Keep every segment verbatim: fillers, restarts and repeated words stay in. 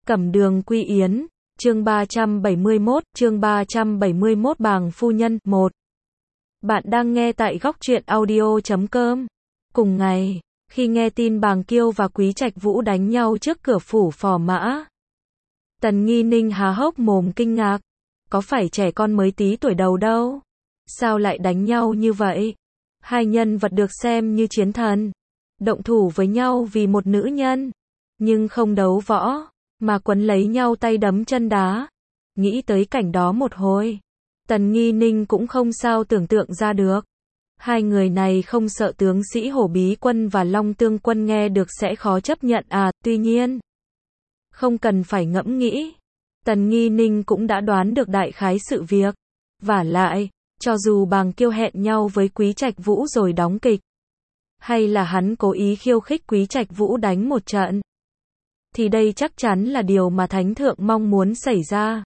Cẩm Đường Quy Yến, chương ba trăm bảy mươi mốt, chương ba trăm bảy mươi mốt Bàng Phu Nhân, một. Bạn đang nghe tại góc truyện audio chấm com. Cùng ngày, khi nghe tin Bàng Kiêu và Quý Trạch Vũ đánh nhau trước cửa phủ Phò Mã, Tần Nghi Ninh há hốc mồm kinh ngạc. Có phải trẻ con mới tí tuổi đầu đâu? Sao lại đánh nhau như vậy? Hai nhân vật được xem như chiến thần, động thủ với nhau vì một nữ nhân, nhưng không đấu võ, mà quấn lấy nhau tay đấm chân đá. Nghĩ tới cảnh đó một hồi, Tần Nghi Ninh cũng không sao tưởng tượng ra được. Hai người này không sợ tướng sĩ Hổ Bí Quân và Long Tương Quân nghe được sẽ khó chấp nhận à, tuy nhiên, không cần phải ngẫm nghĩ. Tần Nghi Ninh cũng đã đoán được đại khái sự việc. Vả lại, cho dù Bàng Kiêu hẹn nhau với Quý Trạch Vũ rồi đóng kịch, hay là hắn cố ý khiêu khích Quý Trạch Vũ đánh một trận, thì đây chắc chắn là điều mà Thánh Thượng mong muốn xảy ra.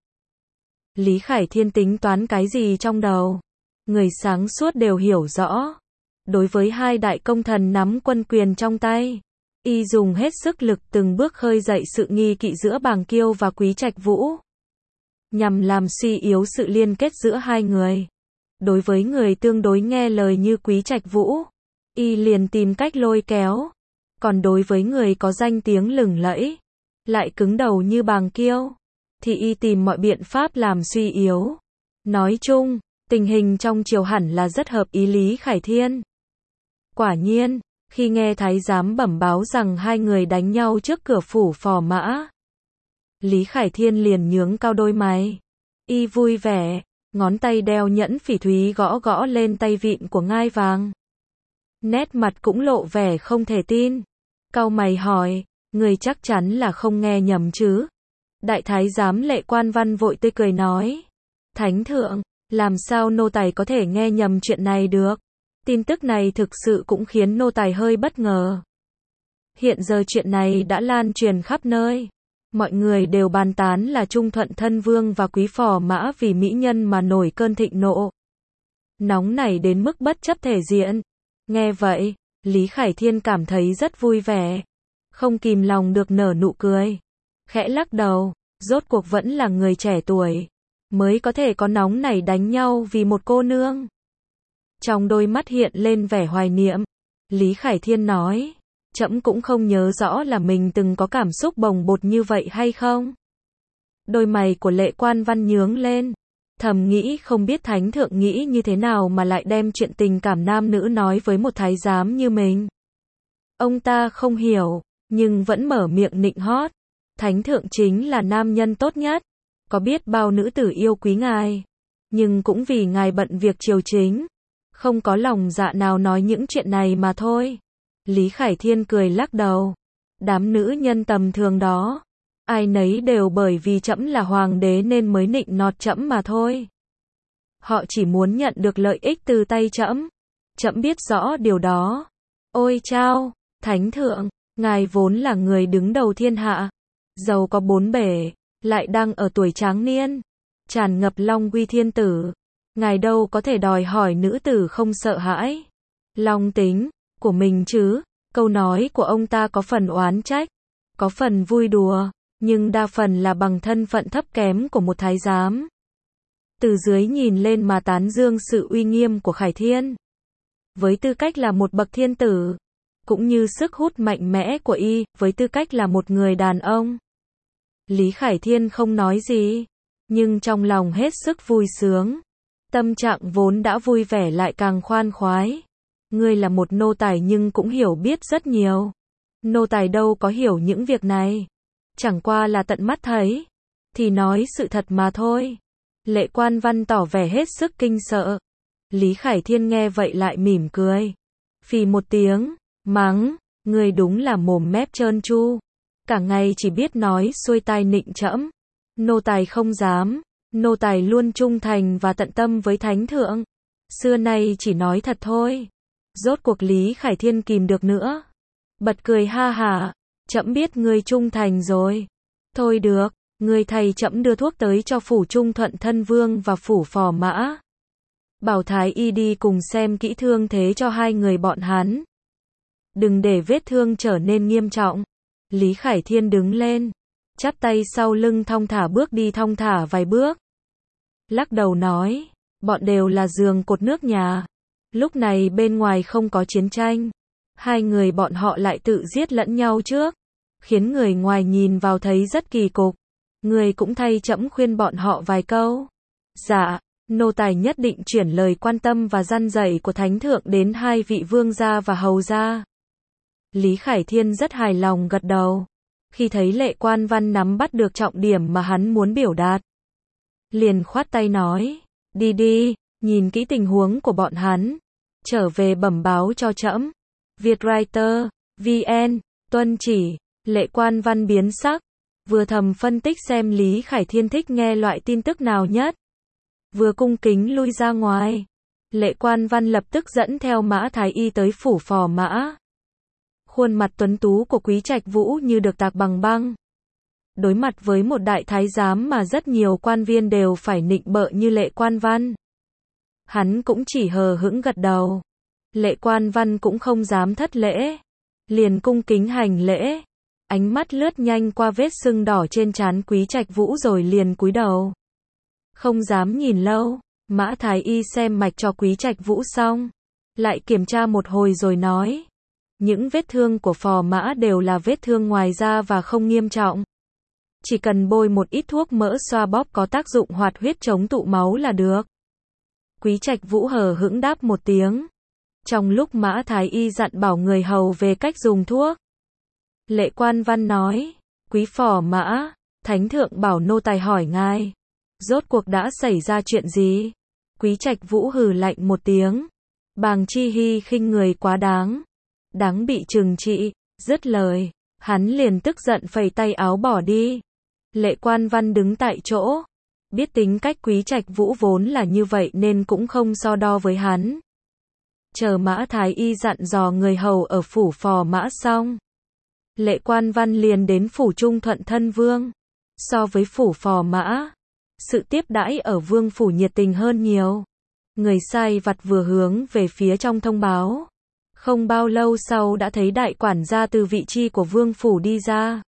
Lý Khải Thiên tính toán cái gì trong đầu? Người sáng suốt đều hiểu rõ. Đối với hai đại công thần nắm quân quyền trong tay, y dùng hết sức lực từng bước khơi dậy sự nghi kỵ giữa Bàng Kiêu và Quý Trạch Vũ, nhằm làm suy yếu sự liên kết giữa hai người. Đối với người tương đối nghe lời như Quý Trạch Vũ, y liền tìm cách lôi kéo. Còn đối với người có danh tiếng lừng lẫy, lại cứng đầu như Bàng Kiêu, thì y tìm mọi biện pháp làm suy yếu. Nói chung, tình hình trong triều hẳn là rất hợp ý Lý Khải Thiên. Quả nhiên, khi nghe thái giám bẩm báo rằng hai người đánh nhau trước cửa phủ Phò Mã, Lý Khải Thiên liền nhướng cao đôi mày. Y vui vẻ, ngón tay đeo nhẫn phỉ thúy gõ gõ lên tay vịn của ngai vàng. Nét mặt cũng lộ vẻ không thể tin. Cau mày hỏi, người chắc chắn là không nghe nhầm chứ? Đại thái giám Lệ Quan Văn vội tươi cười nói, Thánh Thượng, làm sao nô tài có thể nghe nhầm chuyện này được? Tin tức này thực sự cũng khiến nô tài hơi bất ngờ. Hiện giờ chuyện này đã lan truyền khắp nơi. Mọi người đều bàn tán là Trung Thuận Thân Vương và Quý Phò Mã vì mỹ nhân mà nổi cơn thịnh nộ, nóng nảy đến mức bất chấp thể diện. Nghe vậy, Lý Khải Thiên cảm thấy rất vui vẻ, không kìm lòng được nở nụ cười, khẽ lắc đầu. Rốt cuộc vẫn là người trẻ tuổi mới có thể có nóng nảy đánh nhau vì một cô nương. Trong đôi mắt hiện lên vẻ hoài niệm, Lý Khải Thiên nói, trẫm cũng không nhớ rõ là mình từng có cảm xúc bồng bột như vậy hay không. Đôi mày của Lệ Quan Văn nhướng lên, thầm nghĩ không biết Thánh Thượng nghĩ như thế nào mà lại đem chuyện tình cảm nam nữ nói với một thái giám như mình. Ông ta không hiểu, nhưng vẫn mở miệng nịnh hót. Thánh Thượng chính là nam nhân tốt nhất, có biết bao nữ tử yêu quý ngài, nhưng cũng vì ngài bận việc triều chính, không có lòng dạ nào nói những chuyện này mà thôi. Lý Khải Thiên cười lắc đầu. Đám nữ nhân tầm thường đó, ai nấy đều bởi vì trẫm là hoàng đế nên mới nịnh nọt trẫm mà thôi. Họ chỉ muốn nhận được lợi ích từ tay trẫm. Trẫm biết rõ điều đó. Ôi chao, Thánh Thượng, ngài vốn là người đứng đầu thiên hạ, giàu có bốn bể, lại đang ở tuổi tráng niên, tràn ngập long uy thiên tử. Ngài đâu có thể đòi hỏi nữ tử không sợ hãi long tính của mình chứ. Câu nói của ông ta có phần oán trách, có phần vui đùa, nhưng đa phần là bằng thân phận thấp kém của một thái giám. Từ dưới nhìn lên mà tán dương sự uy nghiêm của Khải Thiên. Với tư cách là một bậc thiên tử, cũng như sức hút mạnh mẽ của y, với tư cách là một người đàn ông. Lý Khải Thiên không nói gì, nhưng trong lòng hết sức vui sướng. Tâm trạng vốn đã vui vẻ lại càng khoan khoái. Ngươi là một nô tài nhưng cũng hiểu biết rất nhiều. Nô tài đâu có hiểu những việc này. Chẳng qua là tận mắt thấy, thì nói sự thật mà thôi. Lệ Quan Văn tỏ vẻ hết sức kinh sợ. Lý Khải Thiên nghe vậy lại mỉm cười. Phì một tiếng, mắng, ngươi đúng là mồm mép trơn tru. Cả ngày chỉ biết nói xuôi tai nịnh trẫm. Nô tài không dám. Nô tài luôn trung thành và tận tâm với Thánh Thượng. Xưa nay chỉ nói thật thôi. Rốt cuộc Lý Khải Thiên kìm được nữa, bật cười ha hả. Trẫm biết ngươi trung thành rồi. Thôi được, ngươi thầy trẫm đưa thuốc tới cho phủ Trung Thuận Thân Vương và phủ Phò Mã. Bảo thái y đi cùng xem kỹ thương thế cho hai người bọn hắn. Đừng để vết thương trở nên nghiêm trọng. Lý Khải Thiên đứng lên, chắp tay sau lưng thong thả bước đi thong thả vài bước. Lắc đầu nói, bọn đều là giường cột nước nhà. Lúc này bên ngoài không có chiến tranh. Hai người bọn họ lại tự giết lẫn nhau trước. Khiến người ngoài nhìn vào thấy rất kỳ cục. Người cũng thay trẫm khuyên bọn họ vài câu. Dạ, nô tài nhất định chuyển lời quan tâm và gian dạy của Thánh Thượng đến hai vị vương gia và hầu gia. Lý Khải Thiên rất hài lòng gật đầu. Khi thấy Lệ Quan Văn nắm bắt được trọng điểm mà hắn muốn biểu đạt. Liền khoát tay nói, đi đi, nhìn kỹ tình huống của bọn hắn. Trở về bẩm báo cho trẫm. Vietwriter, vê en, tuân chỉ. Lệ Quan Văn biến sắc. Vừa thầm phân tích xem Lý Khải Thiên thích nghe loại tin tức nào nhất. Vừa cung kính lui ra ngoài. Lệ Quan Văn lập tức dẫn theo Mã Thái Y tới phủ Phò Mã. Khuôn mặt tuấn tú của Quý Trạch Vũ như được tạc bằng băng. Đối mặt với một đại thái giám mà rất nhiều quan viên đều phải nịnh bợ như Lệ Quan Văn. Hắn cũng chỉ hờ hững gật đầu. Lệ Quan Văn cũng không dám thất lễ. Liền cung kính hành lễ. Ánh mắt lướt nhanh qua vết sưng đỏ trên trán Quý Trạch Vũ rồi liền cúi đầu. Không dám nhìn lâu. Mã Thái Y xem mạch cho Quý Trạch Vũ xong. Lại kiểm tra một hồi rồi nói. Những vết thương của Phò Mã đều là vết thương ngoài da và không nghiêm trọng. Chỉ cần bôi một ít thuốc mỡ xoa bóp có tác dụng hoạt huyết chống tụ máu là được. Quý Trạch Vũ hờ hững đáp một tiếng. Trong lúc Mã Thái Y dặn bảo người hầu về cách dùng thuốc. Lệ Quan Văn nói, Quý Phò Mã, Thánh Thượng bảo nô tài hỏi ngài. Rốt cuộc đã xảy ra chuyện gì? Quý Trạch Vũ hừ lạnh một tiếng. Bàng Chi Hy khinh người quá đáng. Đáng bị trừng trị. Dứt lời, hắn liền tức giận phẩy tay áo bỏ đi. Lệ Quan Văn đứng tại chỗ. Biết tính cách Quý Trạch Vũ vốn là như vậy nên cũng không so đo với hắn. Chờ Mã Thái Y dặn dò người hầu ở phủ Phò Mã xong. Lệ Quan Văn liền đến phủ Trung Thuận Thân Vương. So với phủ Phò Mã, sự tiếp đãi ở vương phủ nhiệt tình hơn nhiều. Người sai vặt vừa hướng về phía trong thông báo. Không bao lâu sau đã thấy đại quản gia từ vị chi của vương phủ đi ra.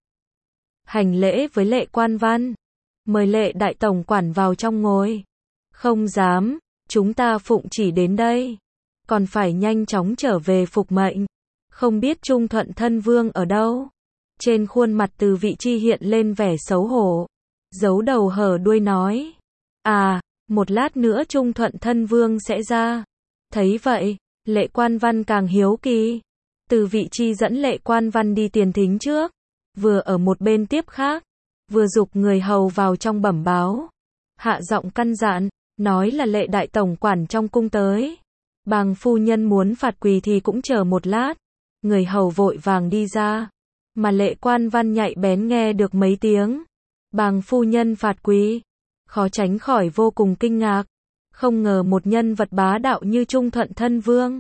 Hành lễ với Lệ Quan Văn. Mời Lệ đại tổng quản vào trong ngồi. Không dám, chúng ta phụng chỉ đến đây. Còn phải nhanh chóng trở về phục mệnh. Không biết Trung Thuận Thân Vương ở đâu. Trên khuôn mặt từ vị chi hiện lên vẻ xấu hổ. Giấu đầu hở đuôi nói. À, một lát nữa Trung Thuận Thân Vương sẽ ra. Thấy vậy, Lệ Quan Văn càng hiếu kỳ. Từ vị chi dẫn Lệ Quan Văn đi tiền thính trước. Vừa ở một bên tiếp khác. Vừa giục người hầu vào trong bẩm báo. Hạ giọng căn dặn, nói là Lệ đại tổng quản trong cung tới. Bàng phu nhân muốn phạt quỳ thì cũng chờ một lát. Người hầu vội vàng đi ra. Mà Lệ Quan Văn nhạy bén nghe được mấy tiếng. Bàng phu nhân phạt quỳ. Khó tránh khỏi vô cùng kinh ngạc. Không ngờ một nhân vật bá đạo như Trung Thuận Thân Vương.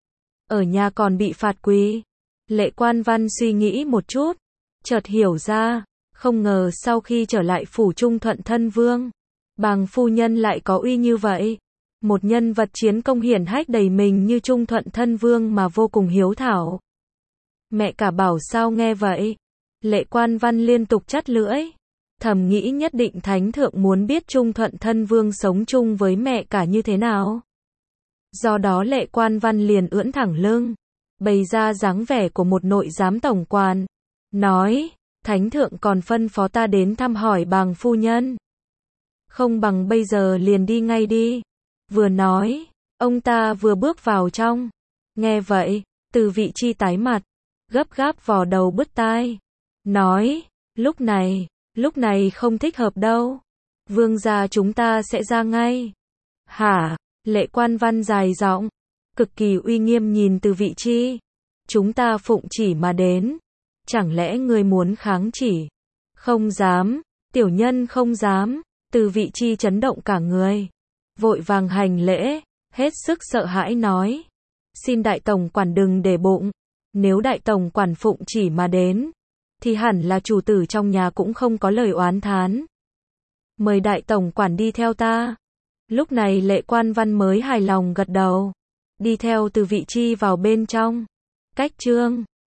Ở nhà còn bị phạt quỳ. Lệ Quan Văn suy nghĩ một chút. Chợt hiểu ra. Không ngờ sau khi trở lại phủ Trung Thuận Thân Vương. Bàng phu nhân lại có uy như vậy. Một nhân vật chiến công hiển hách đầy mình như Trung Thuận Thân Vương mà vô cùng hiếu thảo. Mẹ cả bảo sao nghe vậy. Lệ Quan Văn liên tục chắt lưỡi. Thầm nghĩ nhất định Thánh Thượng muốn biết Trung Thuận Thân Vương sống chung với mẹ cả như thế nào. Do đó Lệ Quan Văn liền ưỡn thẳng lưng. Bày ra dáng vẻ của một nội giám tổng quản. Nói, Thánh Thượng còn phân phó ta đến thăm hỏi Bàng phu nhân. Không bằng bây giờ liền đi ngay đi. Vừa nói, ông ta vừa bước vào trong. Nghe vậy, từ vị chi tái mặt. Gấp gáp vò đầu bứt tai. Nói, lúc này, lúc này không thích hợp đâu. Vương gia chúng ta sẽ ra ngay. Hả? Lệ Quan Văn dài giọng, cực kỳ uy nghiêm nhìn từ vị chi. Chúng ta phụng chỉ mà đến. Chẳng lẽ ngươi muốn kháng chỉ? Không dám, tiểu nhân không dám. Từ vị chi chấn động cả người. Vội vàng hành lễ, hết sức sợ hãi nói. Xin đại tổng quản đừng để bụng. Nếu đại tổng quản phụng chỉ mà đến, thì hẳn là chủ tử trong nhà cũng không có lời oán thán. Mời đại tổng quản đi theo ta. Lúc này Lệ Quan Văn mới hài lòng gật đầu. Đi theo từ vị chi vào bên trong. Cách chương